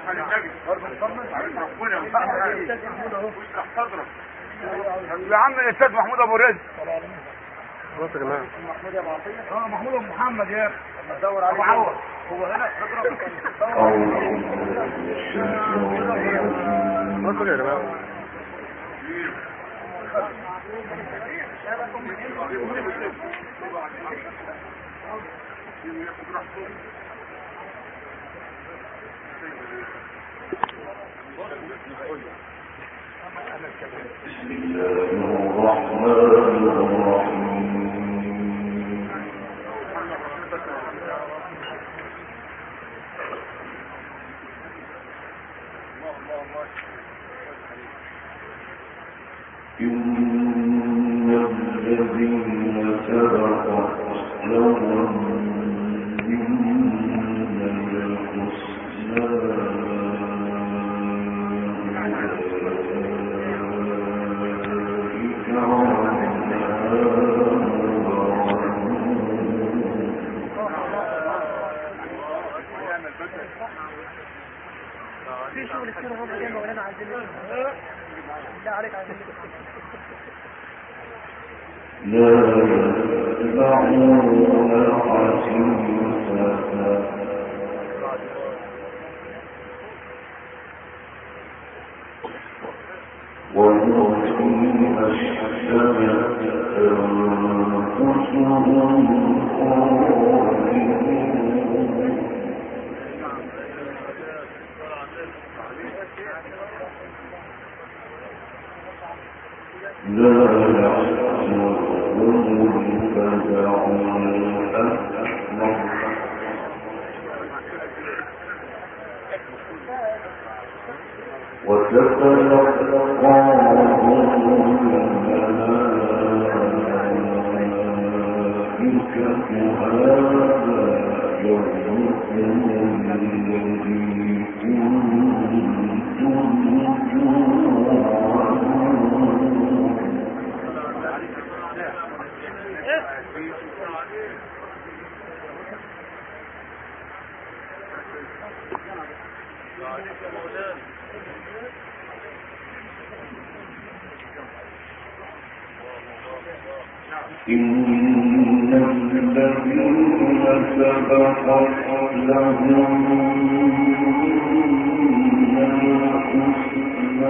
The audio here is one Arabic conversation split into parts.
يا عم الاستاذ محمود ابو رزق. خلاص يا جماعه. محمود ابو عطيه. محمود ابو محمد يا اخي. ندور عليه. ابو عوض هو هنا. خلاص يا جماعه. بسم الله الرحمن الرحيم. إن الذين سبقت لهم منا الحسنى في شغل كتير هم جاي مولانا عايزين لا عليك عايزين لا يسمعون حسيسها وهم فيما اشتهت أنفسهم خالدون. لا يحزنهم الفزع الأكبر وتتلقاهم الملائكة هذا يومكم الذي كنتم توعدون. إن الذين سبقت لهم منا الحسنى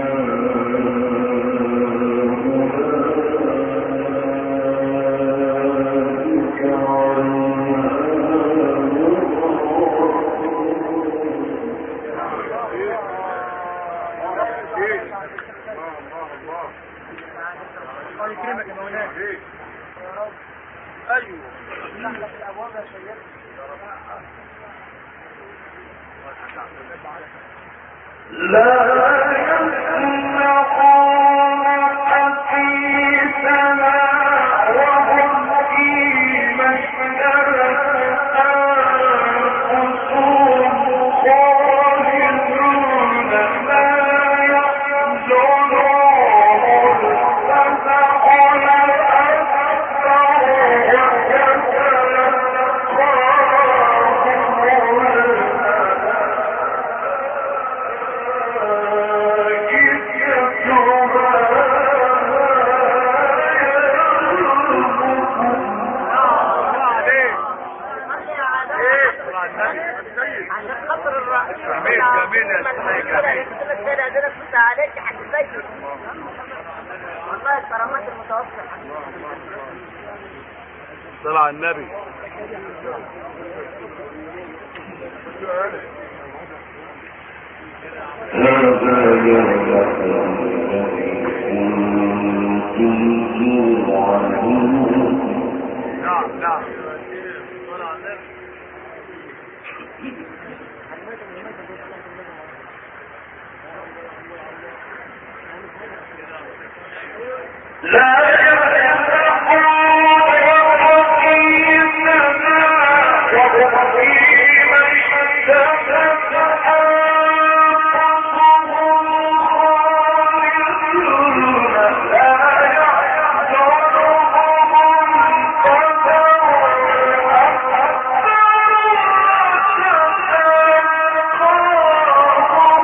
أولئك عنها الله يكرمك يا مولانا. ايوه نحلك الابواب يا سيدي. لا يسمعون حسيسها وهم فيما اشتهت أنفسهم خالدون. لا يحزنهم الفزع عليك حق البيت والله الكرامات المتوفرة. صلى على النبي. هذا يومكم الذي كنتم توعدون. نعم نعم. لا يسمعون حسيسها وهم فيما اشتهت أنفسهم خالدون. لا يحزنهم الفزع الأكبر وتتلقاهم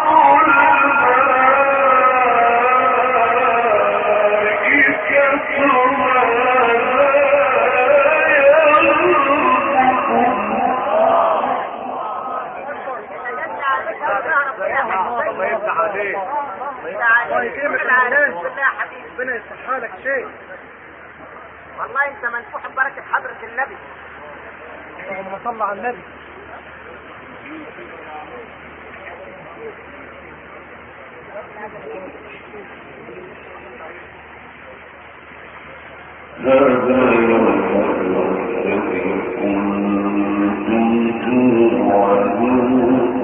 الله يفتح عليك. الله يكرمك يا علاج. ربنا يصحى لك شيء. والله انت منفوح ببركة حضرة النبي. اللهم صل على النبي. هذا يوم الذي كنتم توعدون.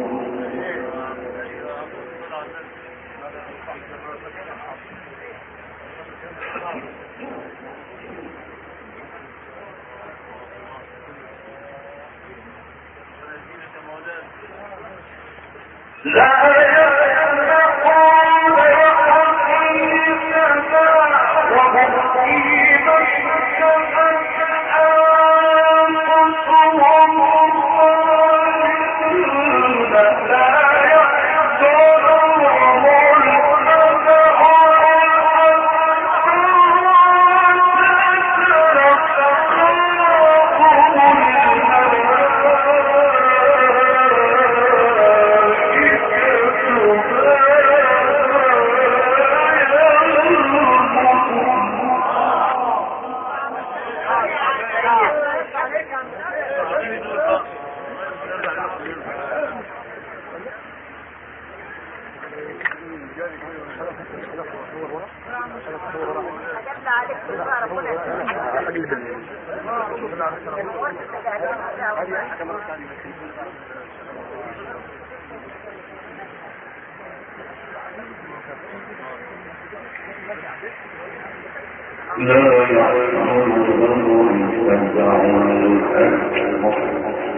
لا يحزنهم الفزع الأكبر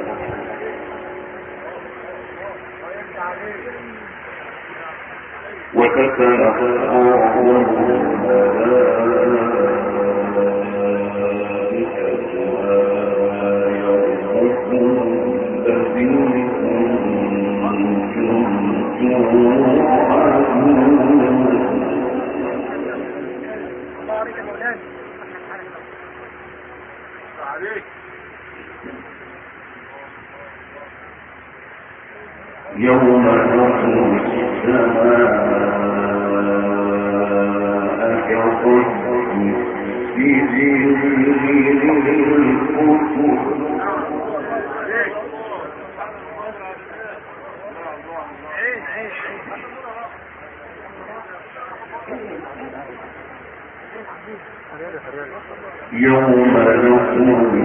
وتتلقاهم يوم نطوي السماء كطي سجل الكتب يوم نطوي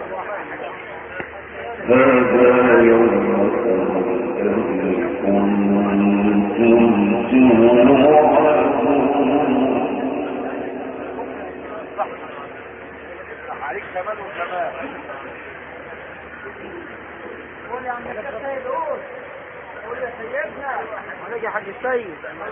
هذا يوم كمان وكمان. قول يا عم السيد قول. قول يا سيدنا. عليك يا حاج السيد.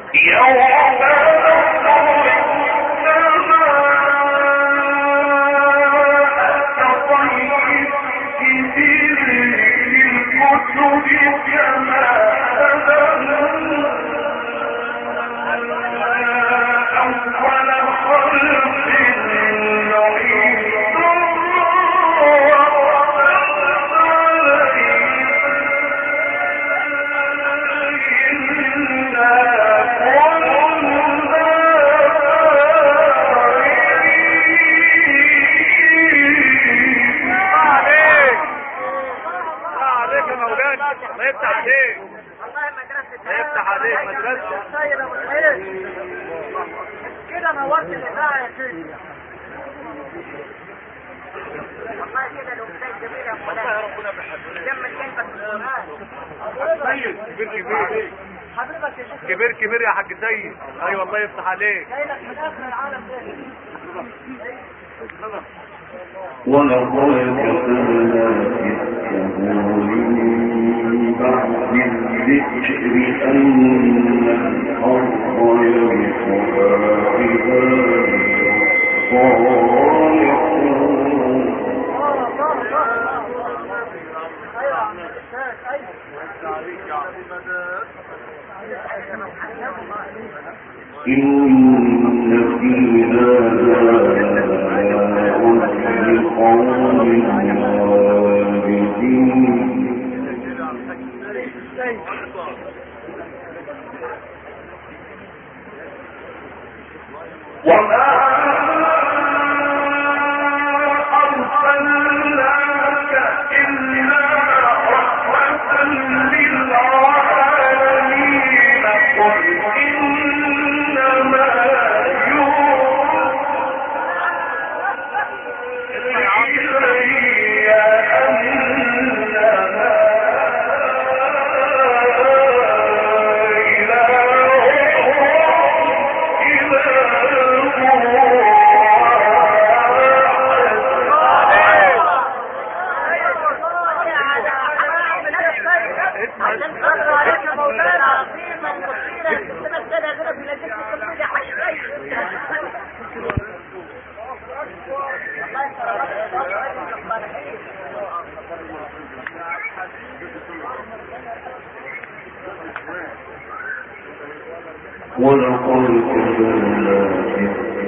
كده نورت الاذاعه يا سيدي. والله كده لو بدايه جميله يا مولانا. ربنا بيحبك. كمل كلمه القران. سيد كبير حضرتك يا شيخ. كبير يا حاج سيد. ايوه الله يفتح عليك. جاي لك من اخر العالم ده. ولقد كتبنا في الزبور بعد الذكر أن الأرض يرثها عبادي الصالحون إن في هذا لقوم عابدين وما أرسلناك إلا رحمة للعالمين قل إنما ولقد كتبنا في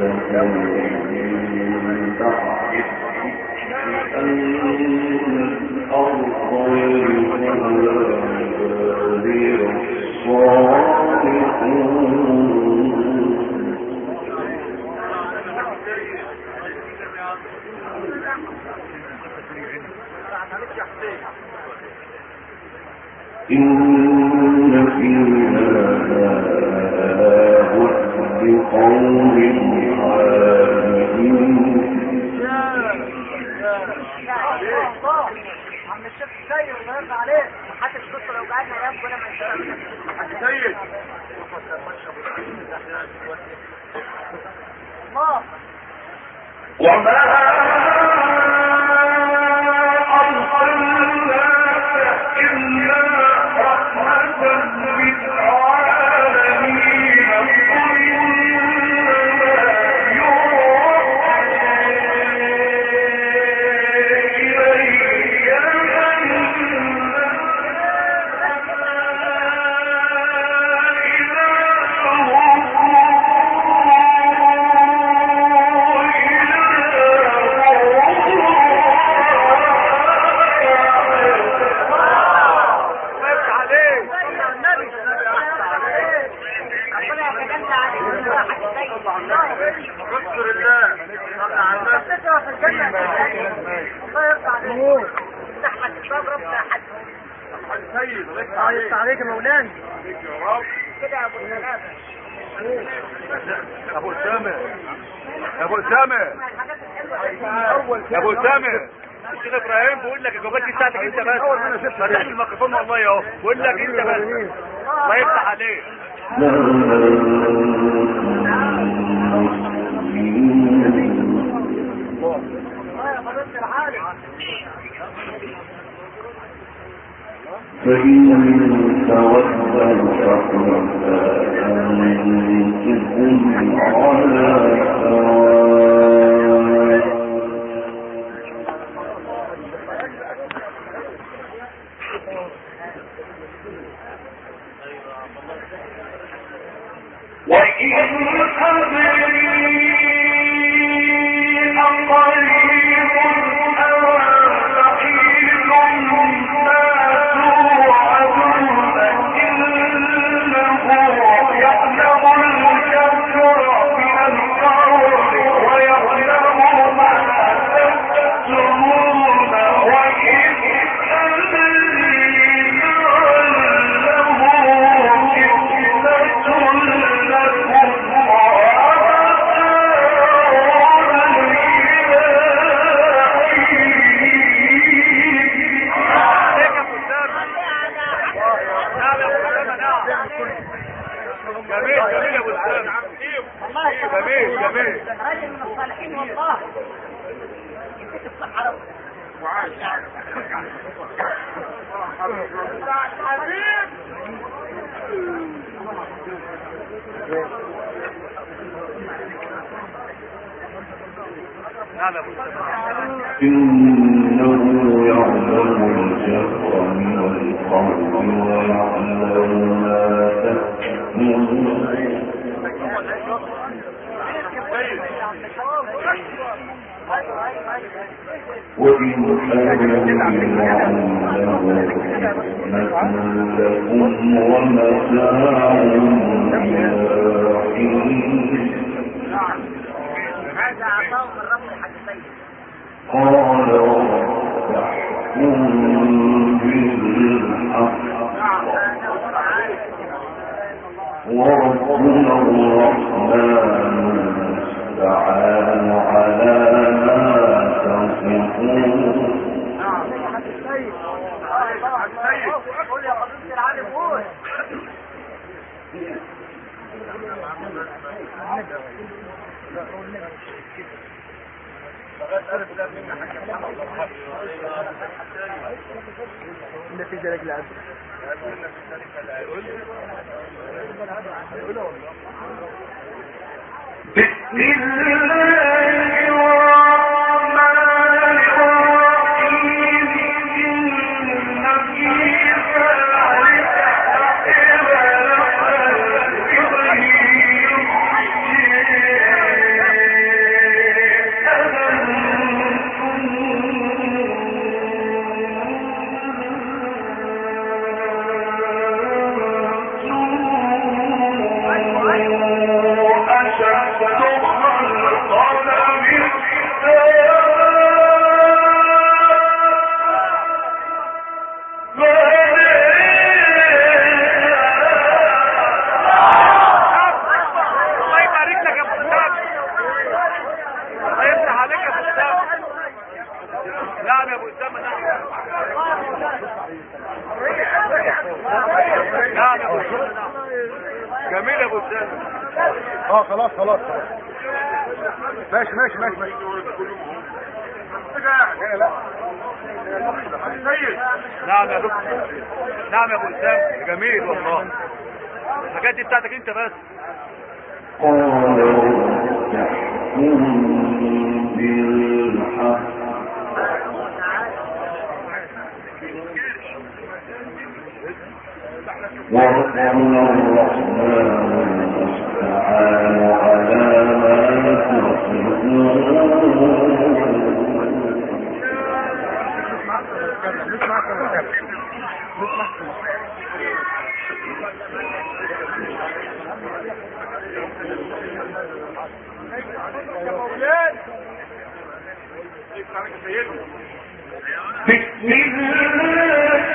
أن الأرض يرثها عبادي الصالحون إن في هذا لقوم عابدين عم الشيخ السيد الله يرضى عليك. محدش بص لو قعدنا يا ابو لما يشتغل سيد الله. وما أرسلناك إلا رحمة للعالمين قل إنما يوحى إلي الله عليك يا مولانا. كده يا ابو سلامه. ابو اسامه يا ابو اسامه الشيخ ابراهيم بيقول لك الجوابات دي بتاعتك انت بس. فتح الميكروفون والله اهو بيقول لك انت بس. الله يفتح عليك. يا حضرتك فإن تولوا فقل أنتم على سواء وإن أدري أقريب أم بعيد ما توعدون إنه يعلم الجهر من القول ويعلم ما تكتمون وإن أدري لعله فتنة لكم جميل جميل يا ابو اسامه جميل جميل راجل من الصالحين والله يديك الصحة وعاش حبيب نعم يا ابو اسامه إنه يعلم الجهر من القول ويعلم ما تكتمون وإن أدري لعله فتنة لكم ومتاع إلى حين هذا عطاء من رب الحديثين قال رب احكم بالحق وربنا الرحمن المستعان على ما تصفون قول يا قبيلة العالم قول النتيجة لك العبد بسم الله الرحمن الرحيم إن في ذلك الله يبارك لك يا ابو اسامه الله يفتح عليك يا ابو اسامه نعم يا ابو اسامه نعم نعم يا ابو اسامه نعم جميل يا ابو اسامه خلاص ماشي نعم يا دكتور نعم يا ابو اسامه جميل والله الحاجات دي بتاعتك انت بس قال رب احكم بالحق وربنا الرحمن المستعان على ما بسم الله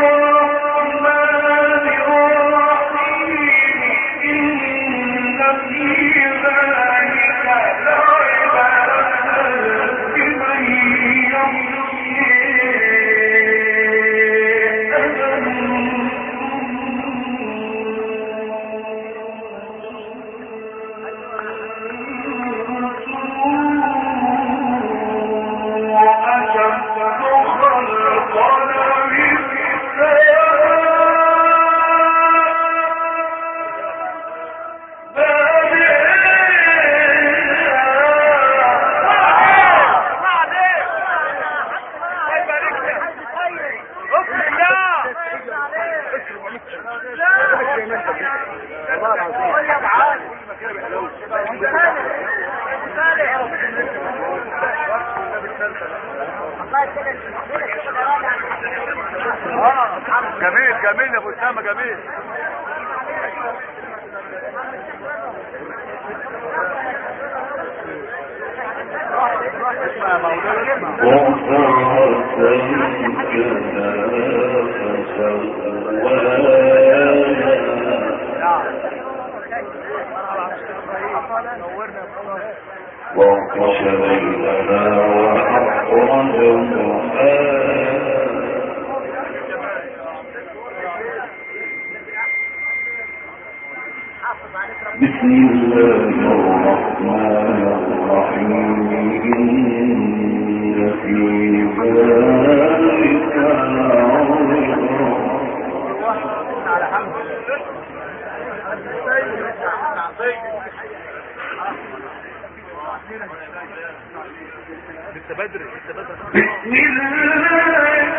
الرحمن الرحيم إن في ذلك لعبرة لمن يخشى جميل جميل يا ابو اسامه جميل. وَأَغْطَشَ لَيْلَهَا وَأَخْرَجَ ضُحَاهَا بسم الله الرحمن الرحيم إن في ذلك لسه بدري لسه بدري. بسم الله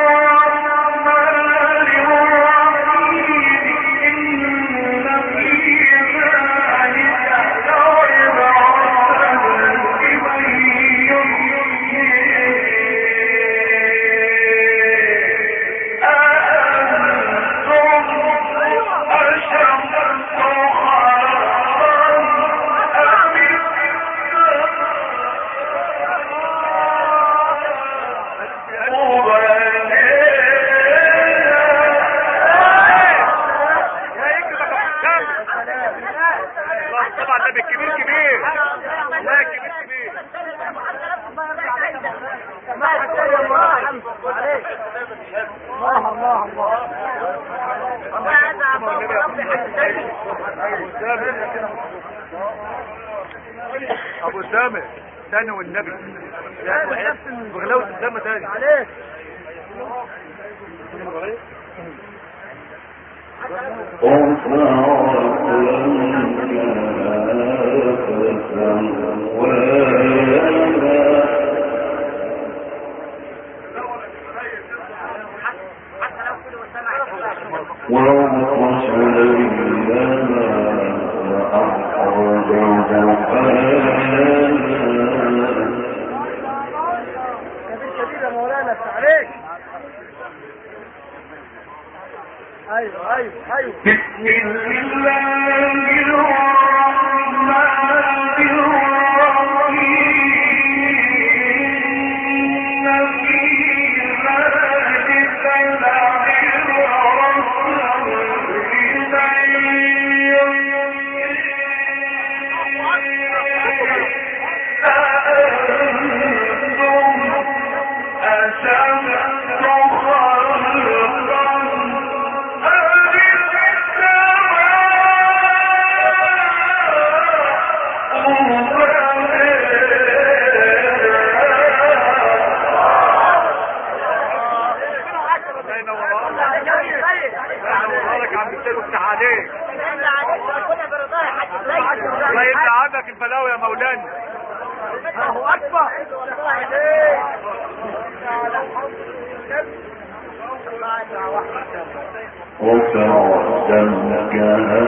الرحمن الرحيم إن في ذلك لعبرة لمن يؤمن أأنتم أشد طبعا ده بالكبير كبير. لا كبير كبير. ابو سامع تاني والنبي بغلاوة الدم تاني عليك. بسم الله الرحمن الرحيم في ذلك لعبرة لمن يؤمن أأنتم أشد الله يبدأ عندك البلاوي يا مولانا. الله اكبر. رفع سمكها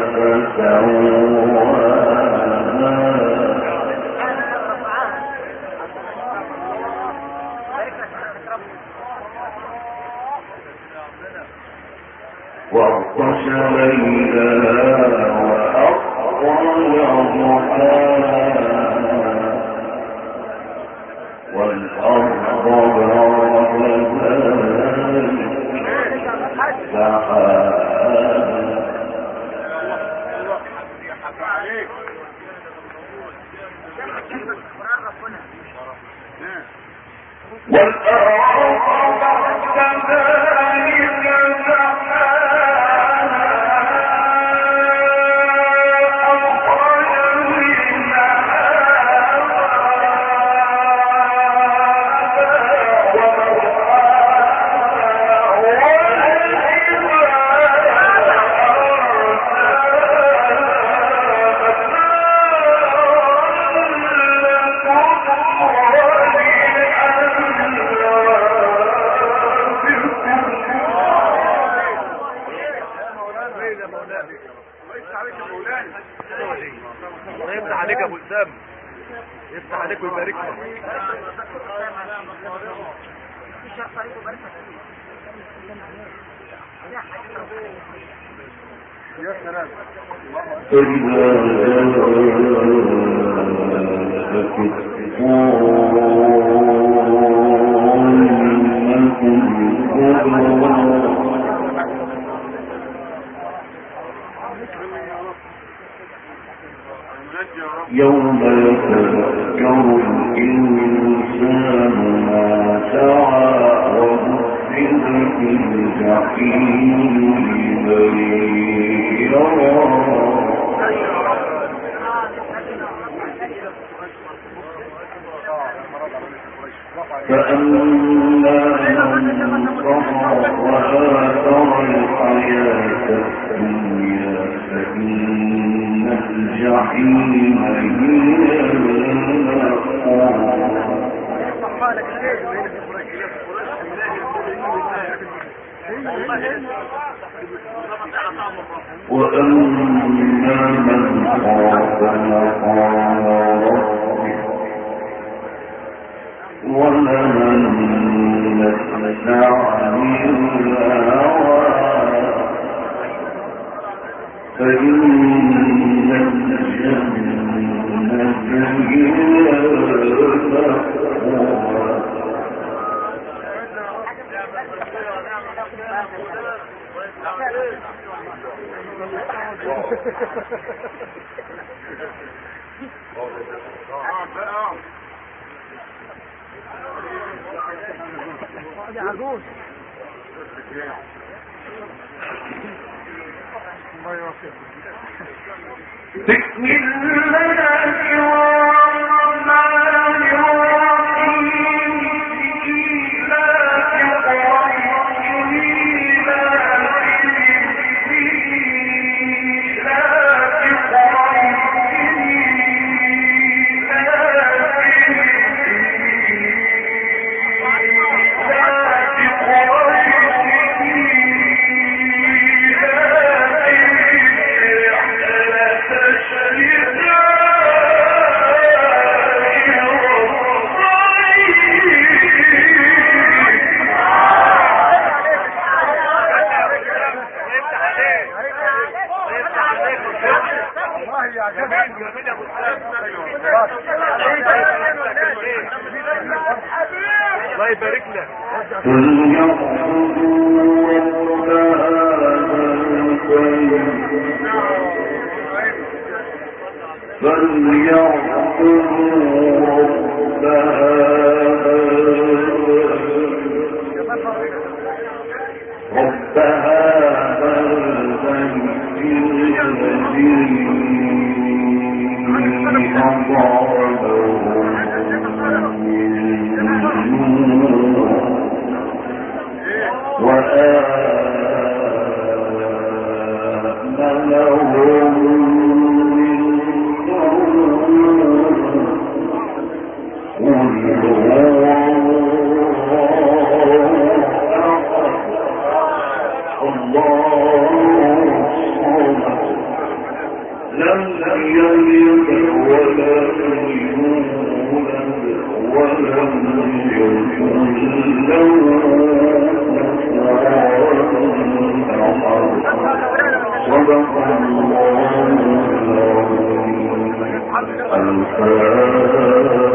وأغطش ليلها وأخرج ضحاها والأرض بعد ذلك دحاها والأرض بعد ذلك الله يفتح عليك يا ابو اسامه، يفتح عليك ويبارك لك. يا سلام. يوم يتذكر الإنسان ما سعى وبرزت الجحيم لمن يرى فأما من طغى وآثر الحياة الدنيا فإن الجحيم هي المأوى وأما من خاف مقام ربه ونهى النفس عن الهوى فإن الجنة هي المأوى عجوز الله يوفقك. بسم الله الرحمن الرحيم إيلاف قريش الله يبارك لك. صدق الله العظيم.